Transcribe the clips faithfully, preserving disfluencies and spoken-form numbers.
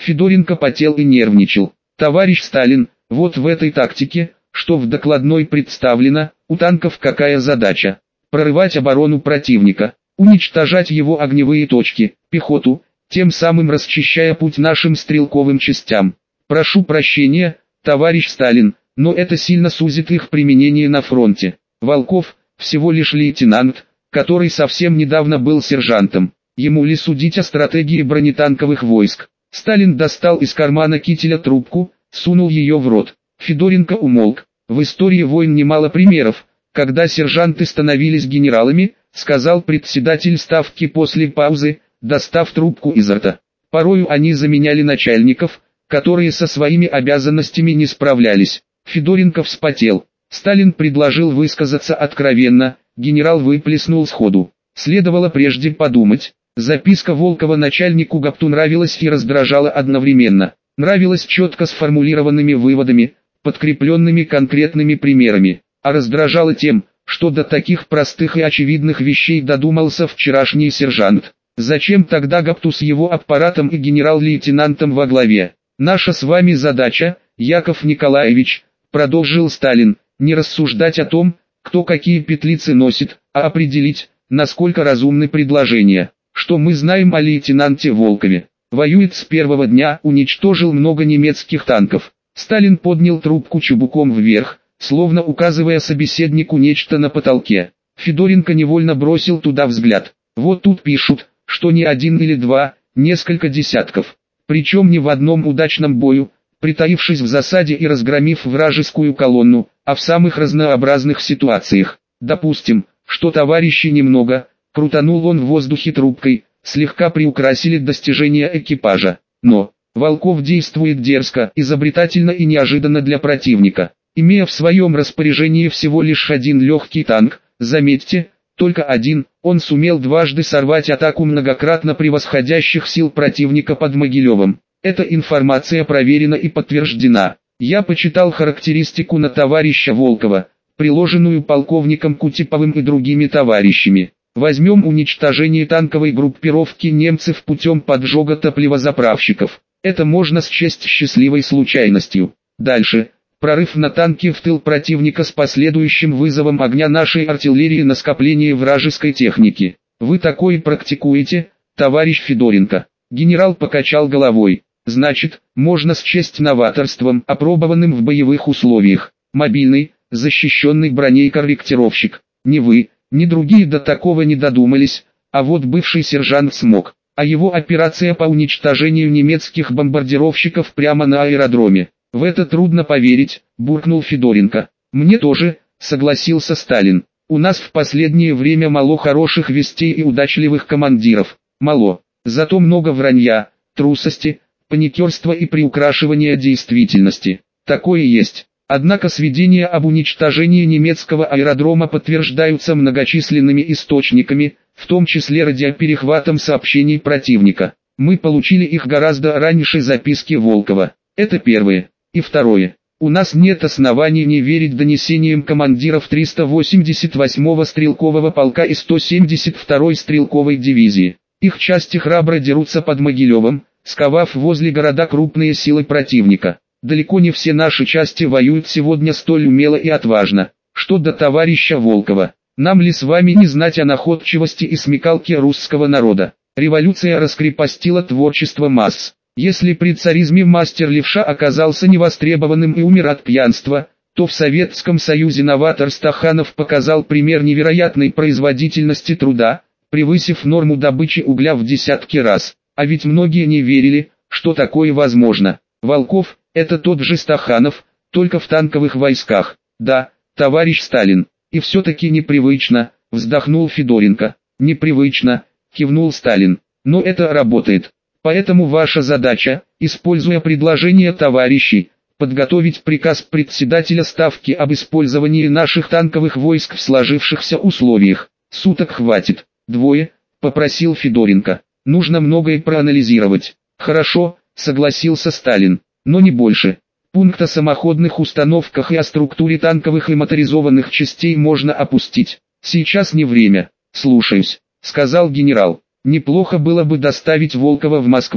Федоренко потел и нервничал. Товарищ Сталин, вот в этой тактике, что в докладной представлено, у танков какая задача? Прорывать оборону противника, уничтожать его огневые точки, пехоту, тем самым расчищая путь нашим стрелковым частям. Прошу прощения, товарищ Сталин, но это сильно сузит их применение на фронте. Волков, всего лишь лейтенант, который совсем недавно был сержантом. Ему ли судить о стратегии бронетанковых войск? Сталин достал из кармана кителя трубку, сунул ее в рот. Федоренко умолк. В истории войн немало примеров, когда сержанты становились генералами, сказал председатель ставки после паузы, достав трубку изо рта. Порою они заменяли начальников, которые со своими обязанностями не справлялись. Федоренко вспотел. Сталин предложил высказаться откровенно, генерал выплеснул сходу. Следовало прежде подумать. Записка Волкова начальнику ГАПТУ нравилась и раздражала одновременно. Нравилась четко сформулированными выводами, подкрепленными конкретными примерами, а раздражала тем, что до таких простых и очевидных вещей додумался вчерашний сержант. Зачем тогда ГАПТУ с его аппаратом и генерал-лейтенантом во главе? Наша с вами задача, Яков Николаевич, продолжил Сталин, не рассуждать о том, кто какие петлицы носит, а определить, насколько разумны предложения. Что мы знаем о лейтенанте Волкове? Воюет с первого дня, уничтожил много немецких танков. Сталин поднял трубку чубуком вверх, словно указывая собеседнику нечто на потолке. Федоренко невольно бросил туда взгляд. Вот тут пишут, что не один или два, несколько десятков. Причем не в одном удачном бою, притаившись в засаде и разгромив вражескую колонну, а в самых разнообразных ситуациях. Допустим, что товарищей немного, крутанул он в воздухе трубкой, слегка приукрасили достижения экипажа. Но Волков действует дерзко, изобретательно и неожиданно для противника. Имея в своем распоряжении всего лишь один легкий танк, заметьте, только один, он сумел дважды сорвать атаку многократно превосходящих сил противника под Могилевым. Эта информация проверена и подтверждена. Я почитал характеристику на товарища Волкова, приложенную полковником Кутеповым и другими товарищами. Возьмем уничтожение танковой группировки немцев путем поджога топливозаправщиков. Это можно счесть счастливой случайностью. Дальше. Прорыв на танке в тыл противника с последующим вызовом огня нашей артиллерии на скопление вражеской техники. Вы такое практикуете, товарищ Федоренко? Генерал покачал головой. Значит, можно счесть новаторством, опробованным в боевых условиях. Мобильный, защищенный броней корректировщик. Ни вы, ни другие до такого не додумались, а вот бывший сержант смог. А его операция по уничтожению немецких бомбардировщиков прямо на аэродроме. В это трудно поверить, буркнул Федоренко. Мне тоже, согласился Сталин. У нас в последнее время мало хороших вестей и удачливых командиров. Мало. Зато много вранья, трусости, паникерства и приукрашивания действительности. Такое есть. Однако сведения об уничтожении немецкого аэродрома подтверждаются многочисленными источниками, в том числе радиоперехватом сообщений противника. Мы получили их гораздо раньше записки Волкова. Это первое. И второе. У нас нет оснований не верить донесениям командиров триста восемьдесят восьмого стрелкового полка и сто семьдесят второй стрелковой дивизии. Их части храбро дерутся под Могилевым, сковав возле города крупные силы противника. Далеко не все наши части воюют сегодня столь умело и отважно. Что до товарища Волкова, нам ли с вами не знать о находчивости и смекалке русского народа? Революция раскрепостила творчество масс. Если при царизме мастер левша оказался невостребованным и умер от пьянства, то в Советском Союзе новатор Стаханов показал пример невероятной производительности труда, превысив норму добычи угля в десятки раз. А ведь многие не верили, что такое возможно. Волков – это тот же Стаханов, только в танковых войсках. Да, товарищ Сталин, и все-таки непривычно, вздохнул Федоренко. Непривычно, кивнул Сталин, но это работает. Поэтому ваша задача, используя предложение товарищей, подготовить приказ председателя Ставки об использовании наших танковых войск в сложившихся условиях. Суток хватит. Двое, попросил Федоренко. Нужно многое проанализировать. Хорошо, согласился Сталин, но не больше. Пункт о самоходных установках и о структуре танковых и моторизованных частей можно опустить. Сейчас не время. Слушаюсь, сказал генерал. Неплохо было бы доставить Волкова в Москву.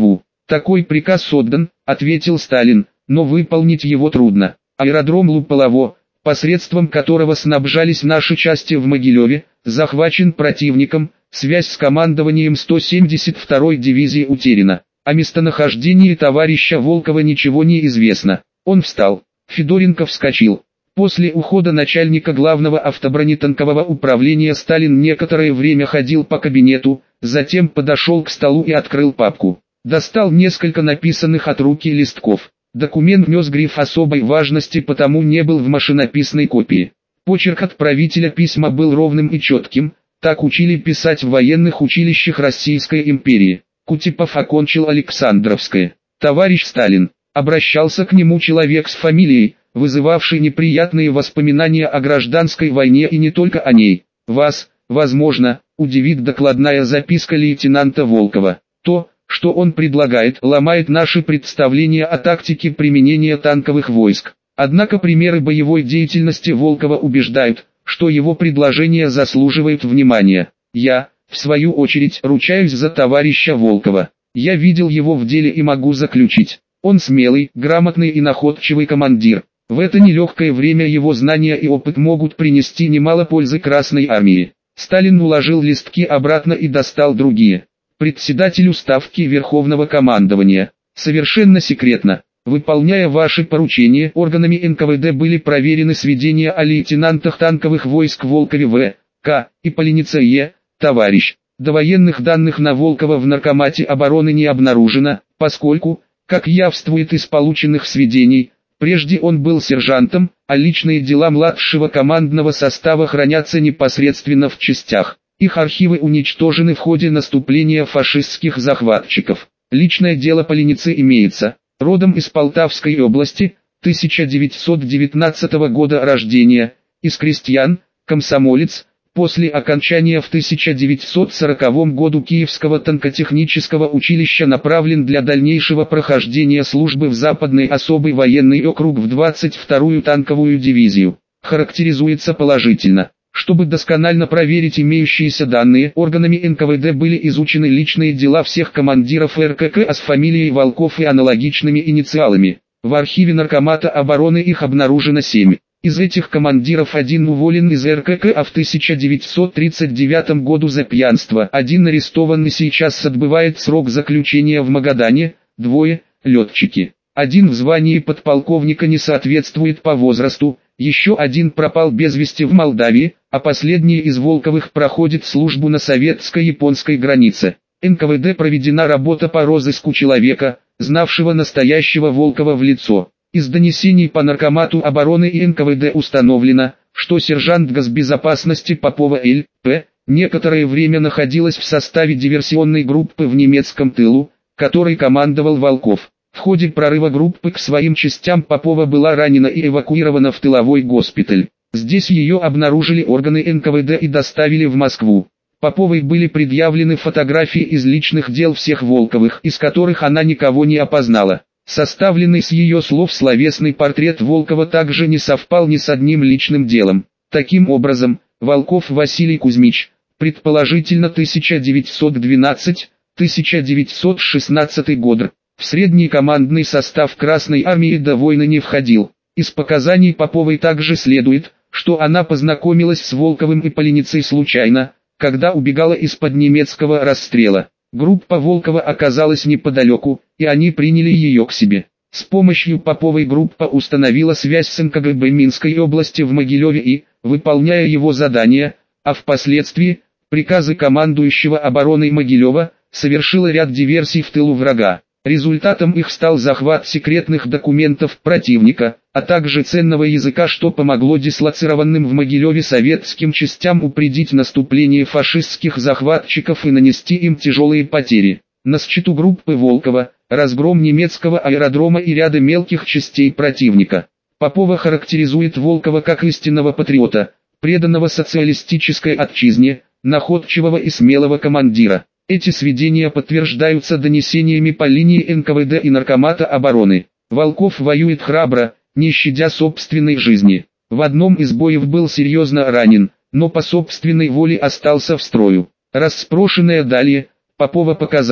«Такой приказ отдан», — ответил Сталин, — «но выполнить его трудно. Аэродром Луполово, посредством которого снабжались наши части в Могилеве, захвачен противником, связь с командованием сто семьдесят второй дивизии утеряна. О местонахождении товарища Волкова ничего не известно». Он встал. Федоренко вскочил. После ухода начальника главного автобронетанкового управления Сталин некоторое время ходил по кабинету, затем подошел к столу и открыл папку. Достал несколько написанных от руки листков. Документ нес гриф особой важности, потому не был в машинописной копии. Почерк отправителя письма был ровным и четким, так учили писать в военных училищах Российской империи. Кутепов окончил Александровское. «Товарищ Сталин», обращался к нему человек с фамилией, вызывавший неприятные воспоминания о гражданской войне и не только о ней. «Вас, возможно, удивит докладная записка лейтенанта Волкова. То, что он предлагает, ломает наши представления о тактике применения танковых войск. Однако примеры боевой деятельности Волкова убеждают, что его предложение заслуживает внимания. Я, в свою очередь, ручаюсь за товарища Волкова. Я видел его в деле и могу заключить. Он смелый, грамотный и находчивый командир. В это нелегкое время его знания и опыт могут принести немало пользы Красной армии». Сталин уложил листки обратно и достал другие. «Председателю Ставки Верховного командования. Совершенно секретно. Выполняя ваши поручения, органами эн ка вэ дэ были проверены сведения о лейтенантах танковых войск Волкове В. К. и Поленице Е. Товарищ. Довоенных данных на Волкова в Наркомате обороны не обнаружено, поскольку, как явствует из полученных сведений, прежде он был сержантом, а личные дела младшего командного состава хранятся непосредственно в частях. Их архивы уничтожены в ходе наступления фашистских захватчиков. Личное дело Поленицы имеется. Родом из Полтавской области, тысяча девятьсот девятнадцатого года рождения, из крестьян, комсомолец. После окончания в тысяча девятьсот сороковом году Киевского танкотехнического училища направлен для дальнейшего прохождения службы в Западный особый военный округ в двадцать вторую танковую дивизию. Характеризуется положительно. Чтобы досконально проверить имеющиеся данные, органами эн ка вэ дэ были изучены личные дела всех командиров эр ка ка с фамилией Волков и аналогичными инициалами. В архиве Наркомата обороны их обнаружено семь. Из этих командиров один уволен из эр ка ка, а в тысяча девятьсот тридцать девятом году за пьянство, один арестованный сейчас отбывает срок заключения в Магадане, двое – летчики. Один в звании подполковника не соответствует по возрасту, еще один пропал без вести в Молдавии, а последний из Волковых проходит службу на советско-японской границе. эн ка вэ дэ проведена работа по розыску человека, знавшего настоящего Волкова в лицо. Из донесений по Наркомату обороны и эн ка вэ дэ установлено, что сержант госбезопасности Попова Л. П. некоторое время находилась в составе диверсионной группы в немецком тылу, которой командовал Волков. В ходе прорыва группы к своим частям Попова была ранена и эвакуирована в тыловой госпиталь. Здесь ее обнаружили органы эн ка вэ дэ и доставили в Москву. Поповой были предъявлены фотографии из личных дел всех Волковых, из которых она никого не опознала. Составленный с ее слов словесный портрет Волкова также не совпал ни с одним личным делом. Таким образом, Волков Василий Кузьмич, предположительно тысяча девятьсот двенадцатый — тысяча девятьсот шестнадцатый год, в средний командный состав Красной армии до войны не входил. Из показаний Поповой также следует, что она познакомилась с Волковым и Поленицей случайно, когда убегала из-под немецкого расстрела. Группа Волкова оказалась неподалеку, и они приняли ее к себе. С помощью Поповой группа установила связь с эн ка гэ бэ Минской области в Могилеве и, выполняя его задания, а впоследствии, приказы командующего обороной Могилева, совершила ряд диверсий в тылу врага. Результатом их стал захват секретных документов противника, а также ценного языка, что помогло дислоцированным в Могилеве советским частям упредить наступление фашистских захватчиков и нанести им тяжелые потери. На счету группы Волкова, разгром немецкого аэродрома и ряда мелких частей противника. Попова характеризует Волкова как истинного патриота, преданного социалистической отчизне, находчивого и смелого командира. Эти сведения подтверждаются донесениями по линии эн ка вэ дэ и Наркомата обороны. Волков воюет храбро, не щадя собственной жизни. В одном из боев был серьезно ранен, но по собственной воле остался в строю. Расспрошенная далее, Попова показала,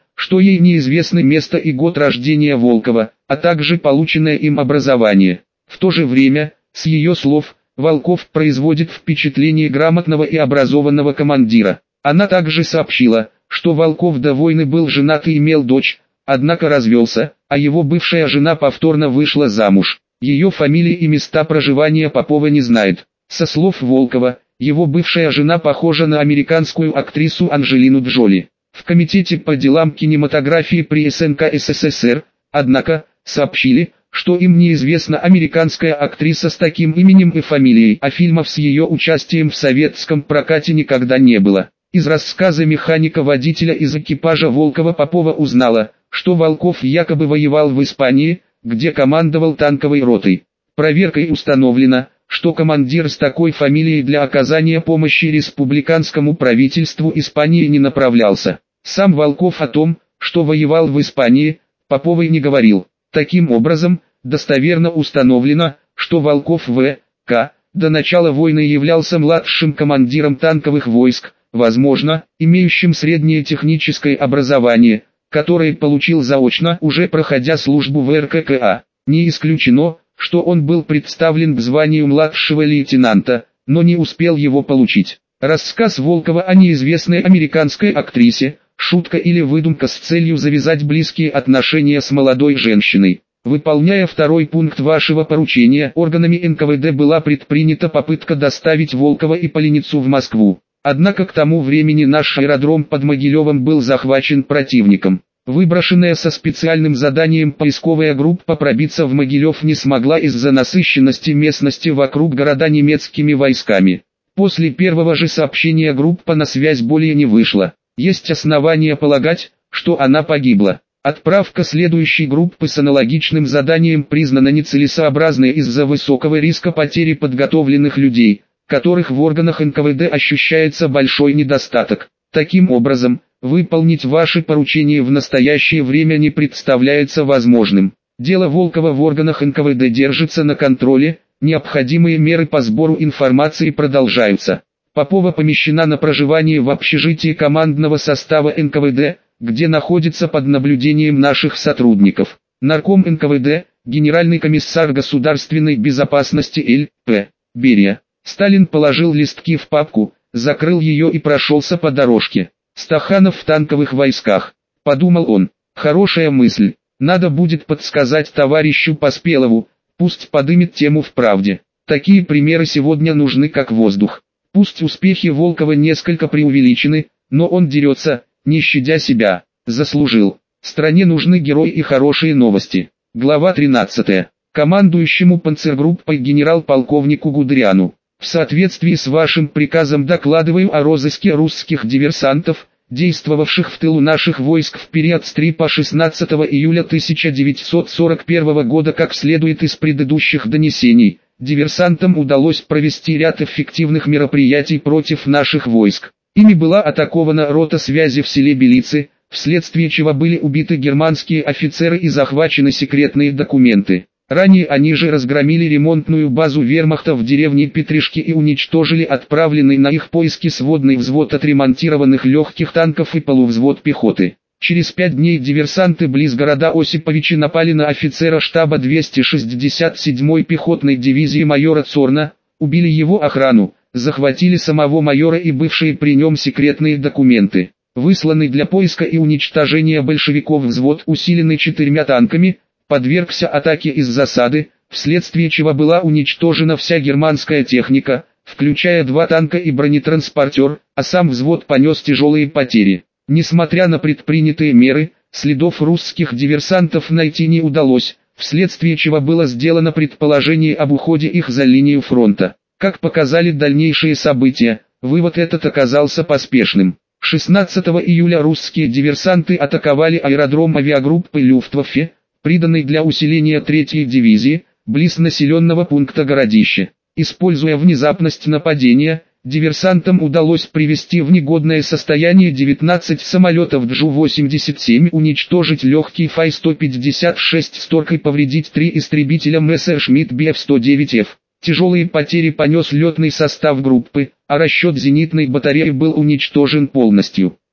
что ей неизвестны место и год рождения Волкова, а также полученное им образование. В то же время, с ее слов, Волков производит впечатление грамотного и образованного командира. Она также сообщила, что Волков до войны был женат и имел дочь, однако развелся, а его бывшая жена повторно вышла замуж. Ее фамилии и места проживания Попова не знает. Со слов Волкова, его бывшая жена похожа на американскую актрису Анджелину Джоли. В Комитете по делам кинематографии при эс эн ка эс эс эс эр, однако, сообщили, что им неизвестна американская актриса с таким именем и фамилией, а фильмов с ее участием в советском прокате никогда не было. Из рассказа механика-водителя из экипажа Волкова Попова узнала, что Волков якобы воевал в Испании, где командовал танковой ротой. Проверкой установлено, что командир с такой фамилией для оказания помощи республиканскому правительству Испании не направлялся. Сам Волков о том, что воевал в Испании, Поповой не говорил. Таким образом, достоверно установлено, что Волков В К до начала войны являлся младшим командиром танковых войск, возможно, имеющим среднее техническое образование, которое получил заочно, уже проходя службу в эр ка ка а. Не исключено, что он был представлен к званию младшего лейтенанта, но не успел его получить. Рассказ Волкова о неизвестной американской актрисе – шутка или выдумка с целью завязать близкие отношения с молодой женщиной. Выполняя второй пункт вашего поручения, органами эн ка вэ дэ была предпринята попытка доставить Волкова и Поленицу в Москву. Однако к тому времени наш аэродром под Могилевом был захвачен противником. Выброшенная со специальным заданием поисковая группа пробиться в Могилев не смогла из-за насыщенности местности вокруг города немецкими войсками. После первого же сообщения группа на связь более не вышла. Есть основания полагать, что она погибла. Отправка следующей группы с аналогичным заданием признана нецелесообразной из-за высокого риска потери подготовленных людей, которых в органах эн ка вэ дэ ощущается большой недостаток. Таким образом, выполнить ваши поручения в настоящее время не представляется возможным. Дело Волкова в органах эн ка вэ дэ держится на контроле, необходимые меры по сбору информации продолжаются. Попова помещена на проживание в общежитии командного состава эн ка вэ дэ, где находится под наблюдением наших сотрудников. Нарком эн ка вэ дэ, генеральный комиссар государственной безопасности Л П Берия. Сталин положил листки в папку, закрыл ее и прошелся по дорожке. Стаханов в танковых войсках. Подумал он, хорошая мысль, надо будет подсказать товарищу Поспелову, пусть подымет тему в правде. Такие примеры сегодня нужны как воздух. Пусть успехи Волкова несколько преувеличены, но он дерется, не щадя себя, заслужил. Стране нужны герои и хорошие новости. Глава тринадцатая. Командующему панцергруппой генерал-полковнику Гудериану. В соответствии с вашим приказом докладываю о розыске русских диверсантов, действовавших в тылу наших войск в период с трёх по шестнадцатое июля тысяча девятьсот сорок первого года. Как следует из предыдущих донесений, диверсантам удалось провести ряд эффективных мероприятий против наших войск. Ими была атакована рота связи в селе Белицы, вследствие чего были убиты германские офицеры и захвачены секретные документы. Ранее они же разгромили ремонтную базу вермахта в деревне Петришки и уничтожили отправленный на их поиски сводный взвод отремонтированных легких танков и полувзвод пехоты. Через пять дней диверсанты близ города Осиповичи напали на офицера штаба двухсот шестьдесят седьмой пехотной дивизии майора Цорна, убили его охрану, захватили самого майора и бывшие при нем секретные документы. Высланный для поиска и уничтожения большевиков взвод, усиленный четырьмя танками, подвергся атаке из засады, вследствие чего была уничтожена вся германская техника, включая два танка и бронетранспортер, а сам взвод понес тяжелые потери. Несмотря на предпринятые меры, следов русских диверсантов найти не удалось, вследствие чего было сделано предположение об уходе их за линию фронта. Как показали дальнейшие события, вывод этот оказался поспешным. шестнадцатого июля русские диверсанты атаковали аэродром авиагруппы Люфтваффе, приданный для усиления третьей дивизии, близ населенного пункта Городище. Используя внезапность нападения, диверсантам удалось привести в негодное состояние девятнадцать самолетов Джу восемьдесят семь, уничтожить легкий Фай сто пятьдесят шесть Сторг и повредить три истребителя Мессершмитт Би Эф сто девять Эф. Тяжелые потери понес летный состав группы, а расчет зенитной батареи был уничтожен полностью.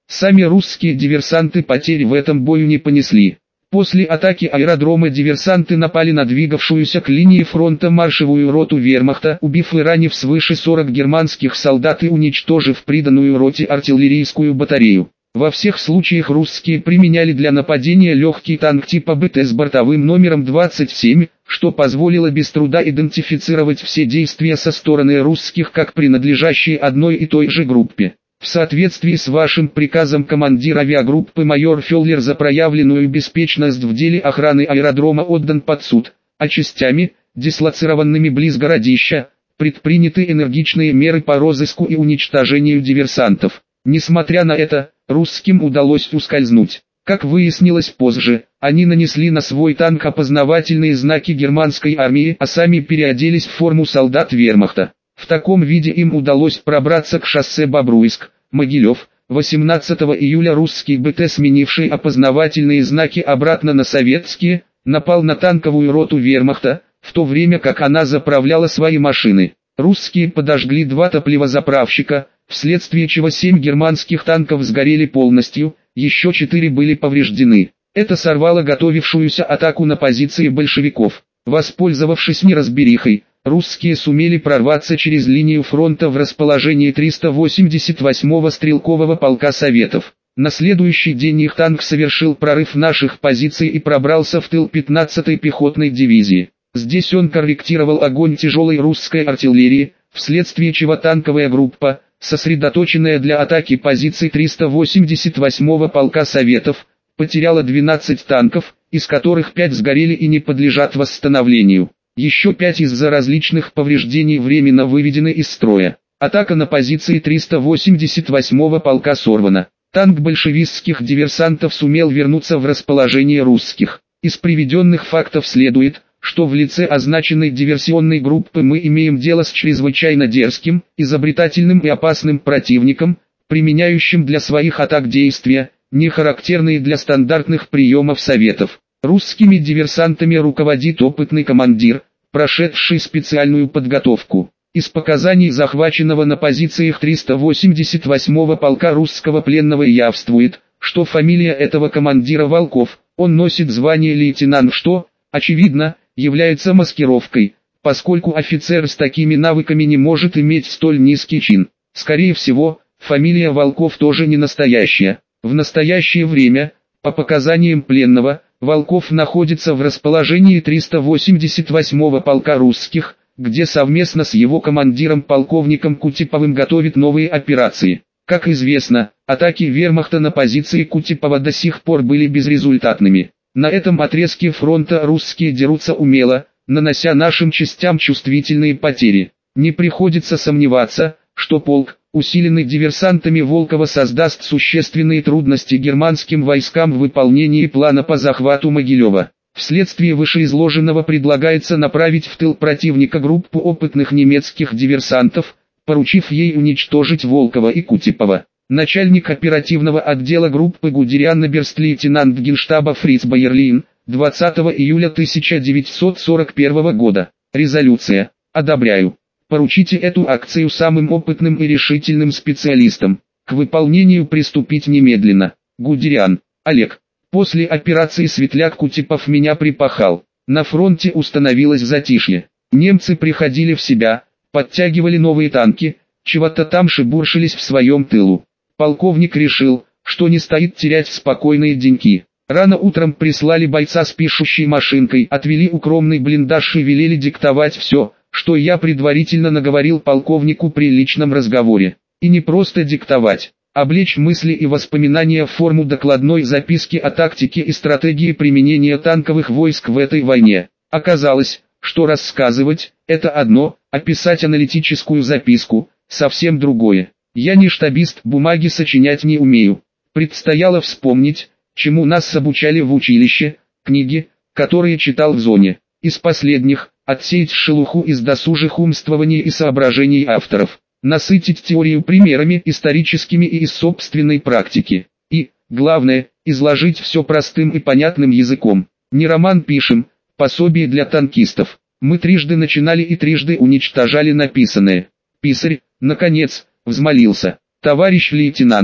Сами русские диверсанты потерь в этом бою не понесли. После атаки аэродрома диверсанты напали на двигавшуюся к линии фронта маршевую роту вермахта, убив и ранив свыше сорока германских солдат и уничтожив приданную роте артиллерийскую батарею. Во всех случаях русские применяли для нападения легкий танк типа БТ с бортовым номером двадцать семь, что позволило без труда идентифицировать все действия со стороны русских как принадлежащие одной и той же группе. В соответствии с вашим приказом командир авиагруппы майор Феллер за проявленную беспечность в деле охраны аэродрома отдан под суд, а частями, дислоцированными близ городища, предприняты энергичные меры по розыску и уничтожению диверсантов. Несмотря на это, русским удалось ускользнуть. Как выяснилось позже, они нанесли на свой танк опознавательные знаки германской армии, а сами переоделись в форму солдат вермахта. В таком виде им удалось пробраться к шоссе Бобруйск, Могилев. восемнадцатого июля русский БТ, сменивший опознавательные знаки обратно на советские, напал на танковую роту вермахта, в то время как она заправляла свои машины. Русские подожгли два топливозаправщика, вследствие чего семь германских танков сгорели полностью, еще четыре были повреждены. Это сорвало готовившуюся атаку на позиции большевиков. Воспользовавшись неразберихой, русские сумели прорваться через линию фронта в расположении триста восемьдесят восьмого стрелкового полка Советов. На следующий день их танк совершил прорыв наших позиций и пробрался в тыл пятнадцатой пехотной дивизии. Здесь он корректировал огонь тяжелой русской артиллерии, вследствие чего танковая группа, сосредоточенная для атаки позиций триста восемьдесят восьмого полка Советов, потеряла двенадцать танков, из которых пять сгорели и не подлежат восстановлению. Еще пять из-за различных повреждений временно выведены из строя. Атака на позиции триста восемьдесят восьмого полка сорвана. Танк большевистских диверсантов сумел вернуться в расположение русских. Из приведенных фактов следует, что в лице означенной диверсионной группы мы имеем дело с чрезвычайно дерзким, изобретательным и опасным противником, применяющим для своих атак действия, не характерные для стандартных приемов Советов. Русскими диверсантами руководит опытный командир, прошедший специальную подготовку. Из показаний захваченного на позициях триста восемьдесят восьмого полка русского пленного явствует, что фамилия этого командира Волков, он носит звание лейтенант, что, очевидно, является маскировкой, поскольку офицер с такими навыками не может иметь столь низкий чин. Скорее всего, фамилия Волков тоже не настоящая. В настоящее время, по показаниям пленного, Волков находится в расположении триста восемьдесят восьмого полка русских, где совместно с его командиром полковником Кутеповым готовит новые операции. Как известно, атаки вермахта на позиции Кутепова до сих пор были безрезультатными. На этом отрезке фронта русские дерутся умело, нанося нашим частям чувствительные потери. Не приходится сомневаться, что полк, усиленный диверсантами Волкова, создаст существенные трудности германским войскам в выполнении плана по захвату Могилева. Вследствие вышеизложенного предлагается направить в тыл противника группу опытных немецких диверсантов, поручив ей уничтожить Волкова и Кутепова. Начальник оперативного отдела группы Гудериан оберст-лейтенант генштаба Фриц Байерлин, двадцатого июля тысяча девятьсот сорок первого года. Резолюция. Одобряю. Поручите эту акцию самым опытным и решительным специалистам. К выполнению приступить немедленно. Гудериан. Олег. После операции Светляк Кутепов меня припахал. На фронте установилось затишье. Немцы приходили в себя, подтягивали новые танки, чего-то там шебуршились в своем тылу. Полковник решил, что не стоит терять в спокойные деньки. Рано утром прислали бойца с пишущей машинкой, отвели укромный блиндаж и велели диктовать все, что я предварительно наговорил полковнику при личном разговоре. И не просто диктовать, облечь мысли и воспоминания в форму докладной записки о тактике и стратегии применения танковых войск в этой войне. Оказалось, что рассказывать – это одно, а писать аналитическую записку – совсем другое. Я не штабист, бумаги сочинять не умею. Предстояло вспомнить, чему нас обучали в училище, книги, которые читал в зоне. Из последних – отсеять шелуху из досужих умствований и соображений авторов, насытить теорию примерами историческими и из собственной практики. И, главное, изложить все простым и понятным языком. Не роман пишем, пособие для танкистов. Мы трижды начинали и трижды уничтожали написанное. Писарь, наконец, взмолился. Товарищ лейтенант,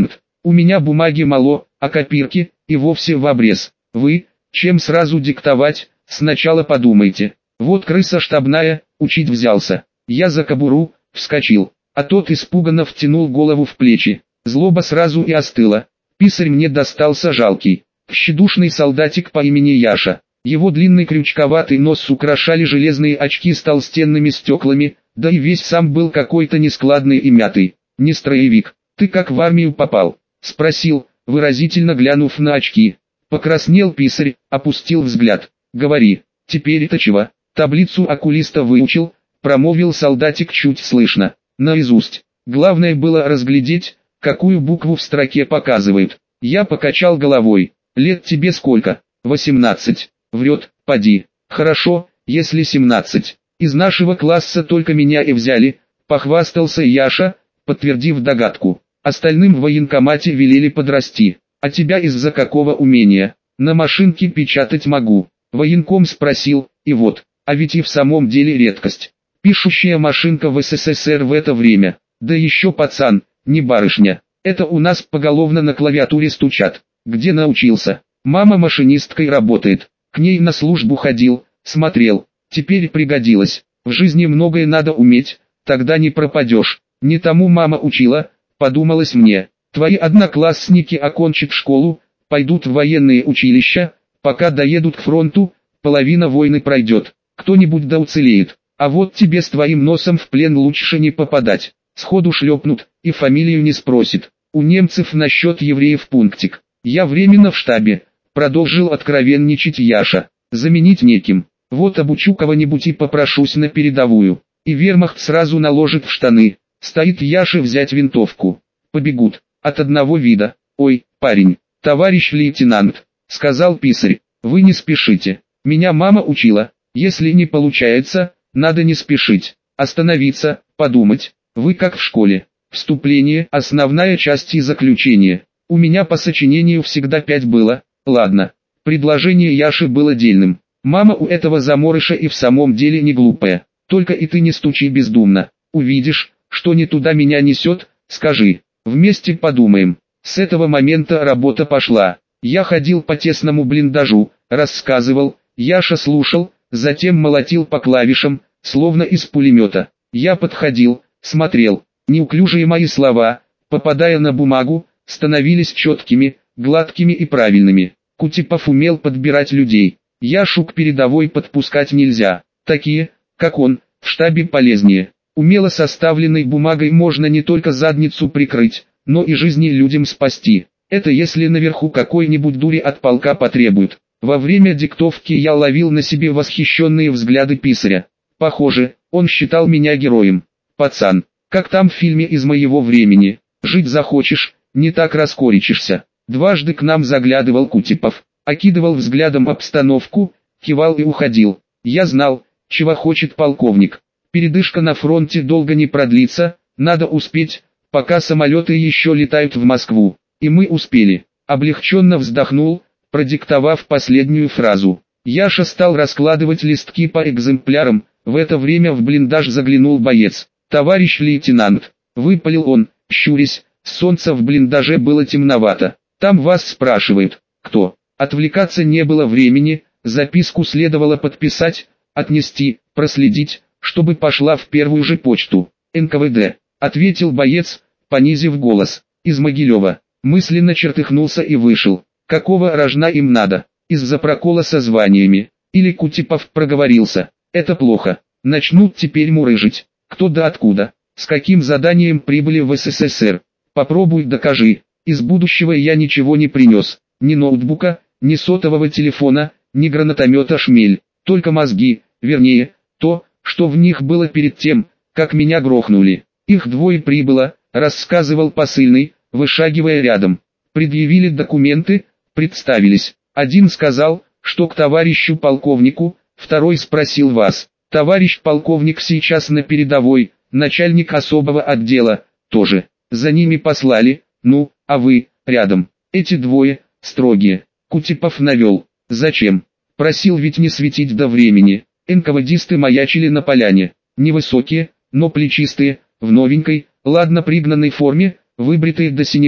У меня бумаги мало, а копирки и вовсе в обрез. Вы, чем сразу диктовать, сначала подумайте. Вот крыса штабная, учить взялся. Я за кобуру, вскочил, а тот испуганно втянул голову в плечи. Злоба сразу и остыла. Писарь мне достался жалкий, тщедушный солдатик по имени Яша. Его длинный крючковатый нос украшали железные очки с толстенными стеклами, да и весь сам был какой-то нескладный и мятый. «Не строевик, ты как в армию попал?» — спросил, выразительно глянув на очки. Покраснел писарь, опустил взгляд. «Говори, теперь это чего?» «Таблицу окулиста выучил», — промолвил солдатик чуть слышно. «Наизусть. Главное было разглядеть, какую букву в строке показывают». Я покачал головой. «Лет тебе сколько?» «Восемнадцать». «Врет, поди». «Хорошо, если семнадцать. Из нашего класса только меня и взяли», — похвастался Яша, подтвердив догадку. «Остальным в военкомате велели подрасти. А тебя из-за какого умения?» «На машинке печатать могу». Военком спросил, и вот, а ведь и в самом деле редкость. Пишущая машинка в СССР в это время. Да еще пацан, не барышня. Это у нас поголовно на клавиатуре стучат. Где научился? Мама машинисткой работает. К ней на службу ходил, смотрел. Теперь пригодилось. В жизни многое надо уметь, тогда не пропадешь. Не тому мама учила, подумалось мне. Твои одноклассники окончат школу, пойдут в военные училища, пока доедут к фронту, половина войны пройдет. Кто-нибудь да уцелеет. А вот тебе с твоим носом в плен лучше не попадать. Сходу шлепнут, и фамилию не спросит. У немцев насчет евреев пунктик. Я временно в штабе, продолжил откровенничать Яша. Заменить неким. Вот обучу кого-нибудь и попрошусь на передовую. И вермахт сразу наложит в штаны. Стоит Яша взять винтовку. Побегут. От одного вида. Ой, парень, товарищ лейтенант, сказал писарь. Вы не спешите. Меня мама учила. Если не получается, надо не спешить. Остановиться, подумать. Вы как в школе. Вступление, основная часть и заключение. У меня по сочинению всегда пять было. Ладно. Предложение Яши было дельным. Мама у этого заморыша и в самом деле не глупая. Только и ты не стучи бездумно. Увидишь, что не туда меня несет, скажи. Вместе подумаем. С этого момента работа пошла. Я ходил по тесному блиндажу, рассказывал, Яша слушал, затем молотил по клавишам, словно из пулемета. Я подходил, смотрел. Неуклюжие мои слова, попадая на бумагу, становились четкими, гладкими и правильными. Кутепов умел подбирать людей. Яшу к передовой подпускать нельзя. Такие, как он, в штабе полезнее. Умело составленной бумагой можно не только задницу прикрыть, но и жизни людям спасти. Это если наверху какой-нибудь дури от полка потребуют. Во время диктовки я ловил на себе восхищенные взгляды писаря. Похоже, он считал меня героем. Пацан, как там в фильме из моего времени, жить захочешь, не так раскоричишься. Дважды к нам заглядывал Кутепов, окидывал взглядом обстановку, кивал и уходил. Я знал, чего хочет полковник. Передышка на фронте долго не продлится, надо успеть, пока самолеты еще летают в Москву. И мы успели. Облегченно вздохнул, продиктовав последнюю фразу. Яша стал раскладывать листки по экземплярам, в это время в блиндаж заглянул боец. «Товарищ лейтенант», — выпалил он, щурясь, солнце в блиндаже было темновато. «Там вас спрашивают, кто?» Отвлекаться не было времени, записку следовало подписать, отнести, проследить, чтобы пошла в первую же почту. «эн ка вэ дэ», — ответил боец, понизив голос. «Из Могилева». Мысленно чертыхнулся и вышел. Какого рожна им надо? Из-за прокола со званиями. Или Кутепов проговорился. Это плохо. Начнут теперь мурыжить. Кто да откуда? С каким заданием прибыли в эс эс эс эр? Попробуй докажи. Из будущего я ничего не принес. Ни ноутбука, ни сотового телефона, ни гранатомета «Шмель». Только мозги, вернее, то, что в них было перед тем, как меня грохнули. Их двое прибыло, рассказывал посыльный, вышагивая рядом. Предъявили документы, представились. Один сказал, что к товарищу полковнику, второй спросил вас. Товарищ полковник сейчас на передовой, начальник особого отдела, тоже. За ними послали, ну, а вы, рядом. Эти двое, строгие. Кутепов навел. Зачем? Просил ведь не светить до времени. эн ка вэ дисты маячили на поляне. Невысокие, но плечистые, в новенькой, ладно пригнанной форме, выбритые до синевы,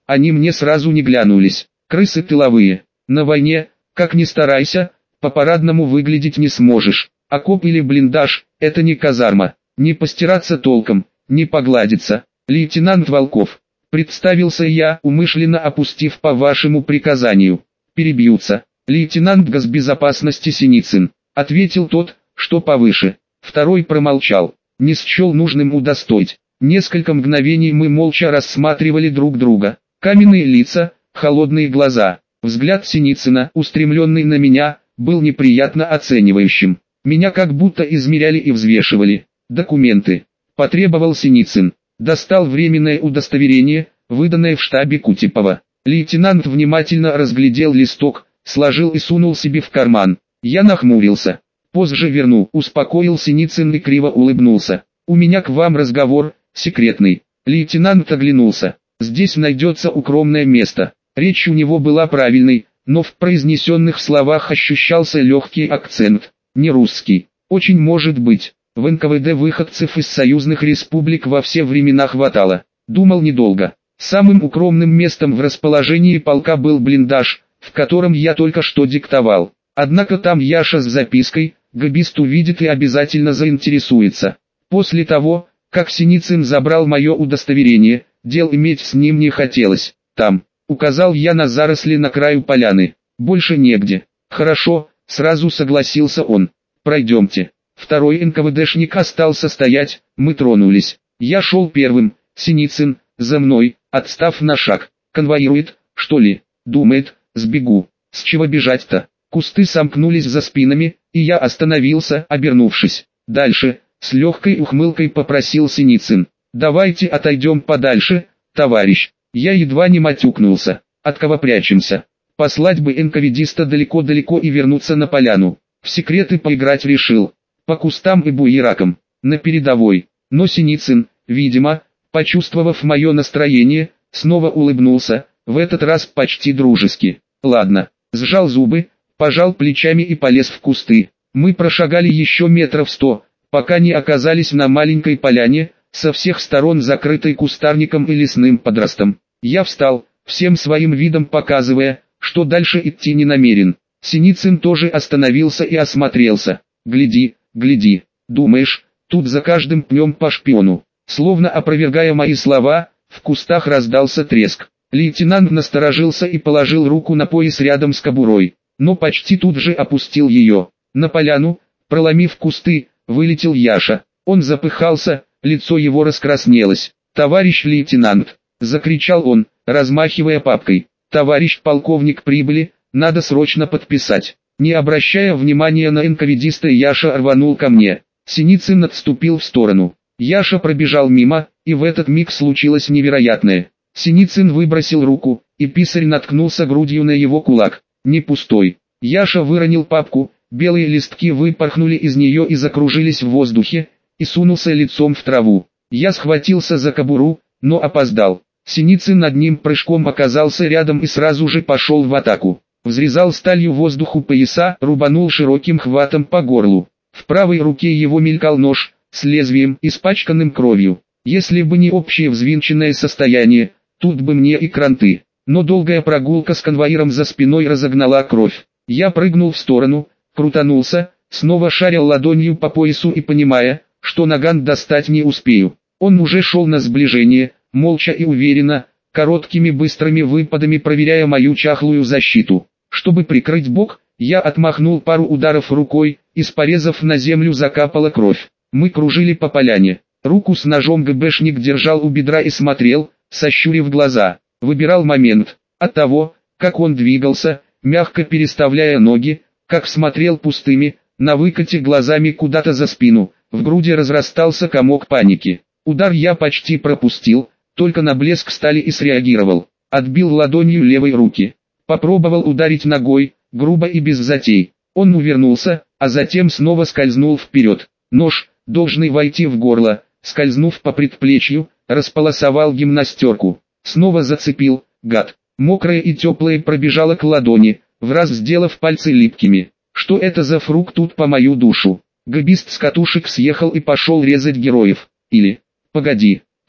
они мне сразу не глянулись. Крысы тыловые. На войне, как ни старайся, по-парадному выглядеть не сможешь. Окоп или блиндаж – это не казарма. Не постираться толком, не погладиться. Лейтенант Волков. Представился я, умышленно опустив по вашему приказанию. Перебьются. Лейтенант госбезопасности Синицын. Ответил тот, что повыше. Второй промолчал. Не счел нужным удостоить. Несколько мгновений мы молча рассматривали друг друга. Каменные лица, холодные глаза. Взгляд Синицына, устремленный на меня, был неприятно оценивающим. Меня как будто измеряли и взвешивали. Документы. Потребовал Синицын. Достал временное удостоверение, выданное в штабе Кутепова. Лейтенант внимательно разглядел листок, сложил и сунул себе в карман. Я нахмурился. Позже верну, успокоил Синицын и криво улыбнулся. У меня к вам разговор, секретный. Лейтенант оглянулся. Здесь найдется укромное место. Речь у него была правильной, но в произнесенных словах ощущался легкий акцент. Не русский. Очень может быть. В эн ка вэ дэ выходцев из союзных республик во все времена хватало. Думал недолго. Самым укромным местом в расположении полка был блиндаж, в котором я только что диктовал. Однако там Яша с запиской, габист увидит и обязательно заинтересуется. После того, как Синицын забрал мое удостоверение, дел иметь с ним не хотелось. Там, указал я на заросли на краю поляны, больше негде. Хорошо, сразу согласился он. Пройдемте. Второй эн ка вэ дэшник остался стоять, мы тронулись. Я шел первым, Синицын, за мной, отстав на шаг. Конвоирует, что ли? Думает, сбегу. С чего бежать-то? Кусты сомкнулись за спинами, и я остановился, обернувшись. Дальше, с легкой ухмылкой попросил Синицын. Давайте отойдем подальше, товарищ. Я едва не матюкнулся. От кого прячемся? Послать бы эн ка вэ диста далеко-далеко и вернуться на поляну. В секреты поиграть решил. По кустам и буеракам, на передовой. Но Синицын, видимо, почувствовав мое настроение, снова улыбнулся, в этот раз почти дружески. Ладно, сжал зубы, пожал плечами и полез в кусты. Мы прошагали еще метров сто, пока не оказались на маленькой поляне, со всех сторон закрытой кустарником и лесным подростом. Я встал, всем своим видом показывая, что дальше идти не намерен. Синицын тоже остановился и осмотрелся. Гляди, гляди, думаешь, тут за каждым пнем по шпиону. Словно опровергая мои слова, в кустах раздался треск. Лейтенант насторожился и положил руку на пояс рядом с кобурой, но почти тут же опустил ее. На поляну, проломив кусты, вылетел Яша. Он запыхался, лицо его раскраснелось. «Товарищ лейтенант!» — закричал он, размахивая папкой. «Товарищ полковник прибыли, надо срочно подписать». Не обращая внимания на эн ка вэ диста, Яша рванул ко мне. Синицын отступил в сторону. Яша пробежал мимо, и в этот миг случилось невероятное. Синицын выбросил руку, и писарь наткнулся грудью на его кулак. Не пустой. Яша выронил папку, белые листки выпорхнули из нее и закружились в воздухе, и сунулся лицом в траву. Я схватился за кобуру, но опоздал. Синицын одним прыжком оказался рядом и сразу же пошел в атаку. Взрезал сталью воздуху пояса, рубанул широким хватом по горлу. В правой руке его мелькал нож, с лезвием, испачканным кровью. Если бы не общее взвинченное состояние, тут бы мне и кранты. Но долгая прогулка с конвоиром за спиной разогнала кровь. Я прыгнул в сторону, крутанулся, снова шарил ладонью по поясу и понимая, что наган достать не успею. Он уже шел на сближение, молча и уверенно, короткими быстрыми выпадами проверяя мою чахлую защиту. Чтобы прикрыть бок, я отмахнул пару ударов рукой, из порезов на землю закапала кровь. Мы кружили по поляне. Руку с ножом ГБшник держал у бедра и смотрел, сощурив глаза. Выбирал момент. От того, как он двигался, мягко переставляя ноги, как смотрел пустыми, на выкате глазами куда-то за спину, в груди разрастался комок паники. Удар я почти пропустил, только на блеск стали и среагировал. Отбил ладонью левой руки. Попробовал ударить ногой, грубо и без затей. Он увернулся, а затем снова скользнул вперед. Нож, должный войти в горло, скользнув по предплечью, располосовал гимнастерку. Снова зацепил, гад. Мокрая и теплая пробежала к ладони, враз сделав пальцы липкими. Что это за фрукт тут по мою душу? Габист с катушек съехал и пошел резать героев. Или, погоди, ты,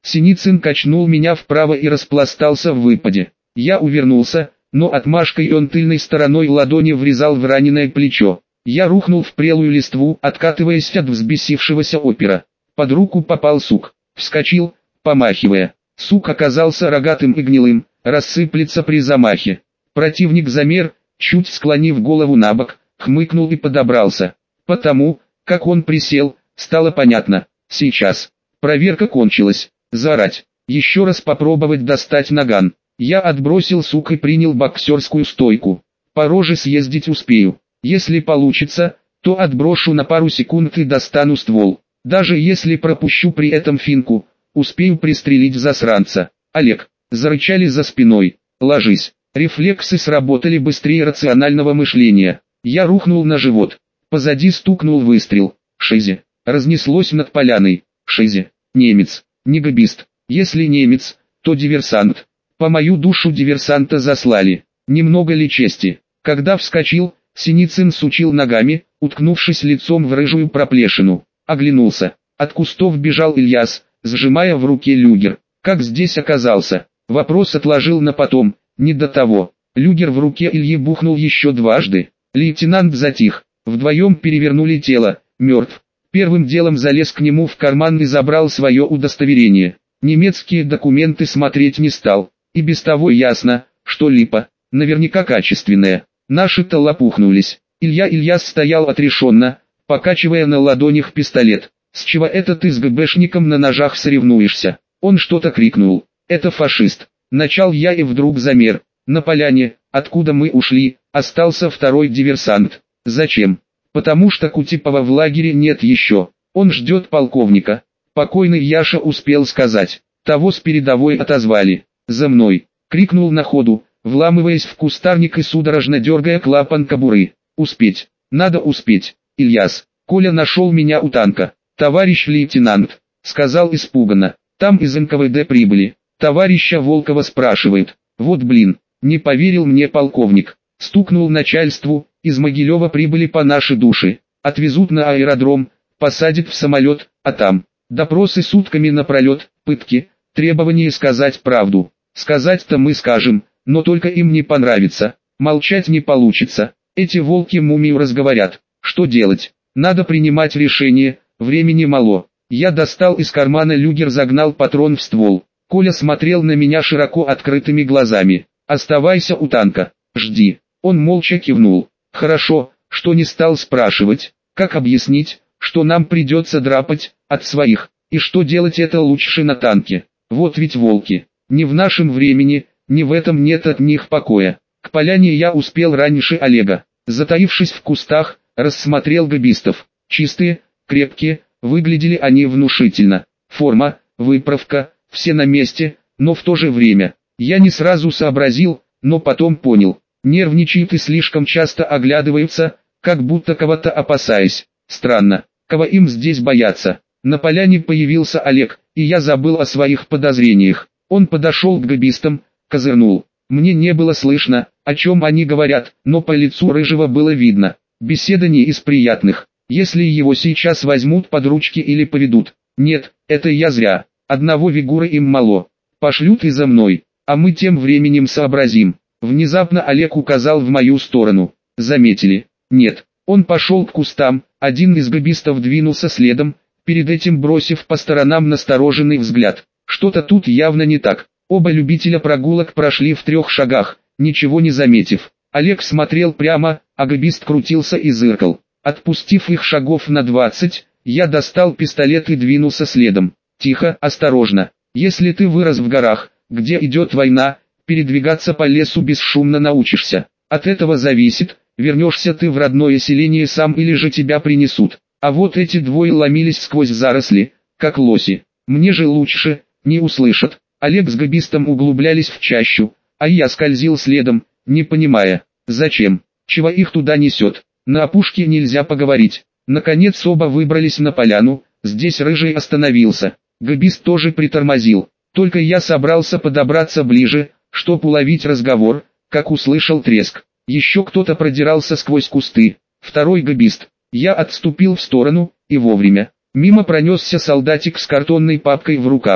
Синицын качнул меня вправо и распластался в выпаде. Я увернулся, но отмашкой он тыльной стороной ладони врезал в раненое плечо. Я рухнул в прелую листву, откатываясь от взбесившегося опера. Под руку попал сук. Вскочил, помахивая. Сук оказался рогатым и гнилым, рассыплется при замахе. Противник замер, чуть склонив голову набок, хмыкнул и подобрался. Потому, как он присел, стало понятно. Сейчас. Проверка кончилась. Заорать. Еще раз попробовать достать наган. Я отбросил сук и принял боксерскую стойку. По роже съездить успею. Если получится, то отброшу на пару секунд и достану ствол. Даже если пропущу при этом финку, успею пристрелить засранца. Олег, зарычали за спиной. Ложись. Рефлексы сработали быстрее рационального мышления. Я рухнул на живот. Позади стукнул выстрел. Шизи. Разнеслось над поляной. Шизи. Немец. Не габист. Если немец, то диверсант. По мою душу диверсанта заслали. Немного ли чести? Когда вскочил, Синицын сучил ногами, уткнувшись лицом в рыжую проплешину. Оглянулся. От кустов бежал Ильяс, сжимая в руке люгер. Как здесь оказался? Вопрос отложил на потом. Не до того. Люгер в руке Ильи бухнул еще дважды. Лейтенант затих. Вдвоем перевернули тело. Мертв. Первым делом залез к нему в карман и забрал свое удостоверение. Немецкие документы смотреть не стал. И без того ясно, что липа. Наверняка качественная. Наши-то лопухнулись. Илья Ильяс стоял отрешенно, покачивая на ладонях пистолет. «С чего это ты с ГБшником на ножах соревнуешься?» Он что-то крикнул. «Это фашист». Начал я и вдруг замер. На поляне, откуда мы ушли, остался второй диверсант. Зачем? Потому что Кутипова в лагере нет еще. Он ждет полковника. Покойный Яша успел сказать. Того с передовой отозвали. «За мной!» — крикнул на ходу, вламываясь в кустарник и судорожно дергая клапан кобуры. «Успеть! Надо успеть!» «Ильяс, Коля нашел меня у танка. Товарищ лейтенант!» — сказал испуганно. «Там из эн ка вэ дэ прибыли. Товарища Волкова спрашивают. Вот блин, не поверил мне полковник. Стукнул начальству, из Могилева прибыли по нашей душе. Отвезут на аэродром, посадят в самолет, а там допросы сутками напролет, пытки, требование сказать правду. Сказать-то мы скажем, но только им не понравится. Молчать не получится. Эти волки мумию разговорят. Что делать? Надо принимать решение, времени мало». Я достал из кармана люгер, загнал патрон в ствол. Коля смотрел на меня широко открытыми глазами. «Оставайся у танка, жди». Он молча кивнул. «Хорошо, что не стал спрашивать, как объяснить, что нам придется драпать от своих, и что делать это лучше на танке. Вот ведь волки, не в нашем времени, не в этом нет от них покоя». К поляне я успел раньше Олега. Затаившись в кустах, рассмотрел габистов. Чистые, крепкие, выглядели они внушительно. Форма, выправка, все на месте, но в то же время. Я не сразу сообразил, но потом понял. Нервничают и слишком часто оглядываются, как будто кого-то опасаясь. Странно, кого им здесь бояться? На поляне появился Олег, и я забыл о своих подозрениях. Он подошел к габистам, козырнул. Мне не было слышно, о чем они говорят, но по лицу рыжего было видно. Беседа не из приятных. Если его сейчас возьмут под ручки или поведут. Нет, это я зря. Одного Вигура им мало. Пошлют и за мной, а мы тем временем сообразим. Внезапно Олег указал в мою сторону. Заметили? Нет. Он пошел к кустам, один из габистов двинулся следом, перед этим бросив по сторонам настороженный взгляд. Что-то тут явно не так. Оба любителя прогулок прошли в трех шагах, ничего не заметив. Олег смотрел прямо, а габист крутился и зыркал. Отпустив их шагов на двадцать, я достал пистолет и двинулся следом. Тихо, осторожно. Если ты вырос в горах, где идет война, передвигаться по лесу бесшумно научишься. От этого зависит, вернешься ты в родное селение сам или же тебя принесут. А вот эти двое ломились сквозь заросли, как лоси. Мне же лучше, не услышат. Олег с габистом углублялись в чащу, а я скользил следом, не понимая, зачем, чего их туда несет. На опушке нельзя поговорить. Наконец оба выбрались на поляну, здесь рыжий остановился. Габист тоже притормозил. Только я собрался подобраться ближе, чтоб уловить разговор, как услышал треск. Еще кто-то продирался сквозь кусты. Второй габист. Я отступил в сторону, и вовремя. Мимо пронесся солдатик с картонной папкой в руках.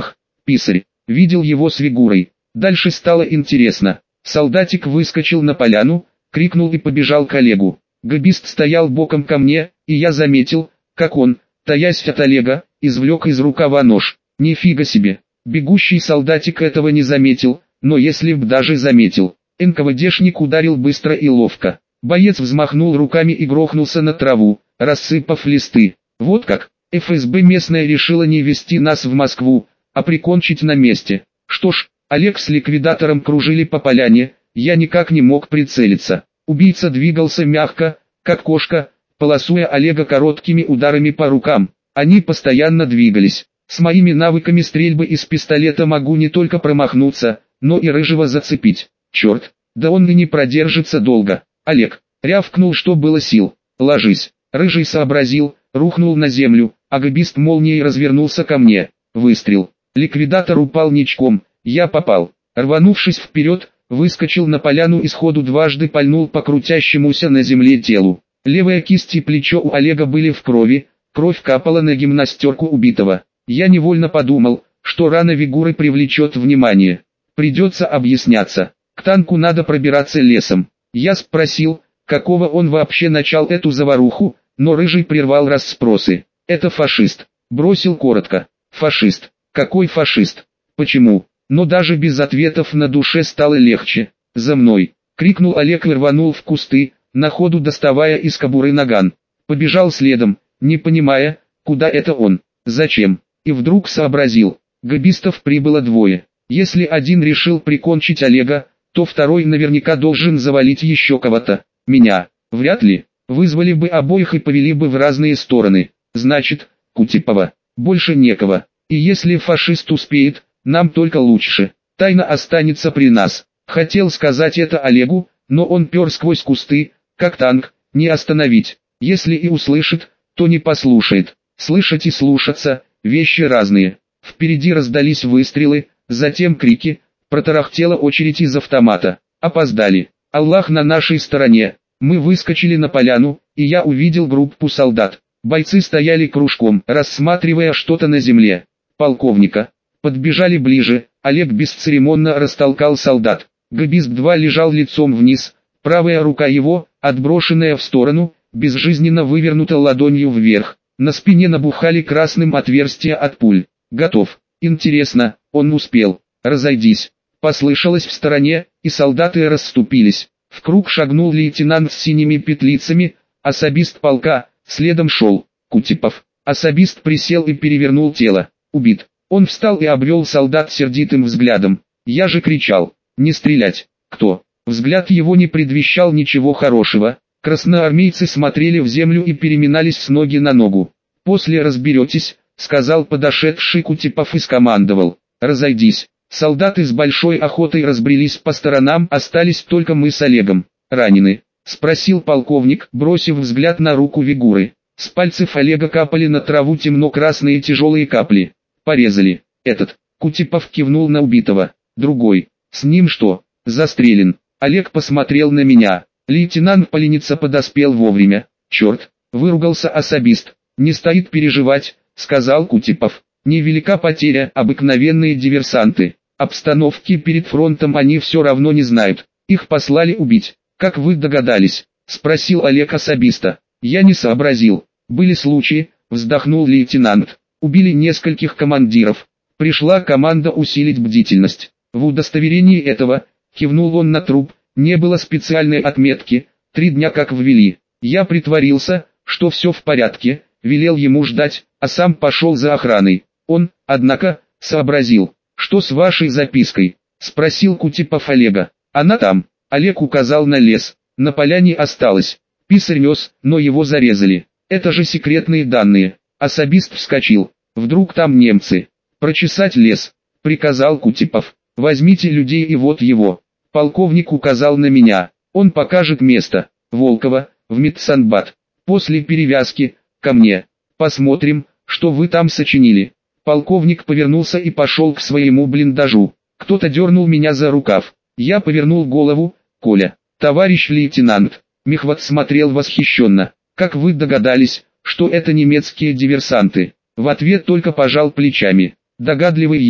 Писарь. Видел его с Вигурой. Дальше стало интересно. Солдатик выскочил на поляну, крикнул и побежал к Олегу. Габист стоял боком ко мне, и я заметил, как он, таясь от Олега, извлек из рукава нож. Нифига себе. Бегущий солдатик этого не заметил, но если б даже заметил. эн ка вэ дэшник ударил быстро и ловко. Боец взмахнул руками и грохнулся на траву, рассыпав листы. Вот как. эф эс бэ местная решила не везти нас в Москву, а прикончить на месте. Что ж, Олег с ликвидатором кружили по поляне, я никак не мог прицелиться. Убийца двигался мягко, как кошка, полосуя Олега короткими ударами по рукам. Они постоянно двигались. С моими навыками стрельбы из пистолета могу не только промахнуться, но и рыжего зацепить. Черт, да он и не продержится долго. Олег рявкнул, что было сил. Ложись. Рыжий сообразил, рухнул на землю, а габист молнией развернулся ко мне. Выстрел. Ликвидатор упал ничком, я попал. Рванувшись вперед, выскочил на поляну и сходу дважды пальнул по крутящемуся на земле телу. Левая кисть и плечо у Олега были в крови, кровь капала на гимнастерку убитого. Я невольно подумал, что рана Вигуры привлечет внимание. Придется объясняться. К танку надо пробираться лесом. Я спросил, какого он вообще начал эту заваруху, но Рыжий прервал расспросы. Это фашист. Бросил коротко. Фашист. Какой фашист? Почему? Но даже без ответов на душе стало легче. «За мной!» — крикнул Олег и рванул в кусты, на ходу доставая из кобуры наган. Побежал следом, не понимая, куда это он, зачем, и вдруг сообразил. Габистов прибыло двое. Если один решил прикончить Олега, то второй наверняка должен завалить еще кого-то. Меня, вряд ли, вызвали бы обоих и повели бы в разные стороны. Значит, Кутепова, больше некого. И если фашист успеет, нам только лучше. Тайна останется при нас. Хотел сказать это Олегу, но он пер сквозь кусты, как танк, не остановить. Если и услышит, то не послушает. Слышать и слушаться – вещи разные. Впереди раздались выстрелы, затем крики, протарахтела очередь из автомата. Опоздали. Аллах на нашей стороне. Мы выскочили на поляну, и я увидел группу солдат. Бойцы стояли кружком, рассматривая что-то на земле. Полковника. Подбежали ближе, Олег бесцеремонно растолкал солдат. Габист-два лежал лицом вниз, правая рука его, отброшенная в сторону, безжизненно вывернута ладонью вверх. На спине набухали красным отверстия от пуль. Готов. Интересно, он успел. Разойдись. Послышалось в стороне, и солдаты расступились. В круг шагнул лейтенант с синими петлицами, особист полка, следом шел Кутепов. Особист присел и перевернул тело. Убит. Он встал и обвел солдат сердитым взглядом. Я же кричал: не стрелять. Кто? Взгляд его не предвещал ничего хорошего. Красноармейцы смотрели в землю и переминались с ноги на ногу. «После разберетесь», — сказал подошедший Кутепов и скомандовал: «Разойдись». Солдаты с большой охотой разбрелись по сторонам, остались только мы с Олегом. «Ранены?» — спросил полковник, бросив взгляд на руку Вигуры. С пальцев Олега капали на траву темно-красные тяжелые капли. «Порезали. Этот». Кутепов кивнул на убитого. «Другой. С ним что? Застрелен». Олег посмотрел на меня. Лейтенант Поленица подоспел вовремя. «Черт!» — выругался особист. «Не стоит переживать», — сказал Кутепов. «Невелика потеря, обыкновенные диверсанты. Обстановки перед фронтом они все равно не знают. Их послали убить. Как вы догадались?» — спросил Олег особиста. «Я не сообразил. Были случаи», — вздохнул лейтенант. «Убили нескольких командиров. Пришла команда усилить бдительность. В удостоверении этого», — кивнул он на труп, — «не было специальной отметки. Три дня как ввели. Я притворился, что все в порядке, велел ему ждать, а сам пошел за охраной. Он, однако, сообразил. Что с вашей запиской?» — спросил Кутепов Олега. «Она там». Олег указал на лес. «На поляне осталось. Писарь нес, но его зарезали. Это же секретные данные». Особист вскочил. «Вдруг там немцы?» «Прочесать лес», — приказал Кутепов. «Возьмите людей и вот его». Полковник указал на меня. «Он покажет место. Волкова, в медсанбат. После перевязки, ко мне. Посмотрим, что вы там сочинили». Полковник повернулся и пошел к своему блиндажу. Кто-то дернул меня за рукав. Я повернул голову. «Коля, товарищ лейтенант». Михват смотрел восхищенно. «Как вы догадались, что это немецкие диверсанты?» В ответ только пожал плечами. «Догадливый я.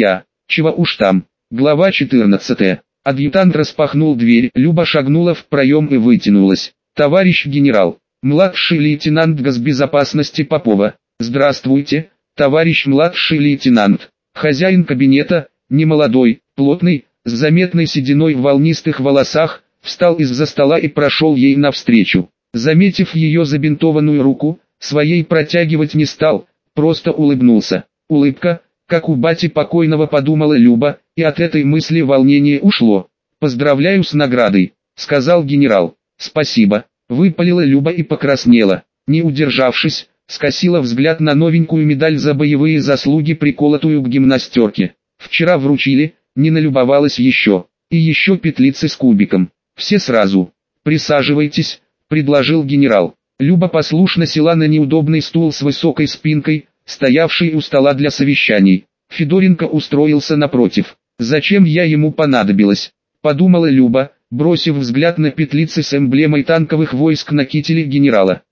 чего уж там. Глава четырнадцатая. Адъютант распахнул дверь, Люба шагнула в проем и вытянулась. «Товарищ генерал, младший лейтенант госбезопасности Попова». «Здравствуйте, товарищ младший лейтенант». Хозяин кабинета, немолодой, плотный, с заметной сединой в волнистых волосах, встал из-за стола и прошел ей навстречу. Заметив ее забинтованную руку, своей протягивать не стал, просто улыбнулся. Улыбка, как у бати покойного, подумала Люба, и от этой мысли волнение ушло. «Поздравляю с наградой», — сказал генерал. «Спасибо», — выпалила Люба и покраснела. Не удержавшись, скосила взгляд на новенькую медаль за боевые заслуги, приколотую к гимнастерке. Вчера вручили, не налюбовалась еще. И еще петлицы с кубиком. Все сразу. «Присаживайтесь», — предложил генерал. Люба послушно села на неудобный стул с высокой спинкой, стоявший у стола для совещаний. Федоренко устроился напротив. «Зачем я ему понадобилась?» — подумала Люба, бросив взгляд на петлицы с эмблемой танковых войск на кителе генерала.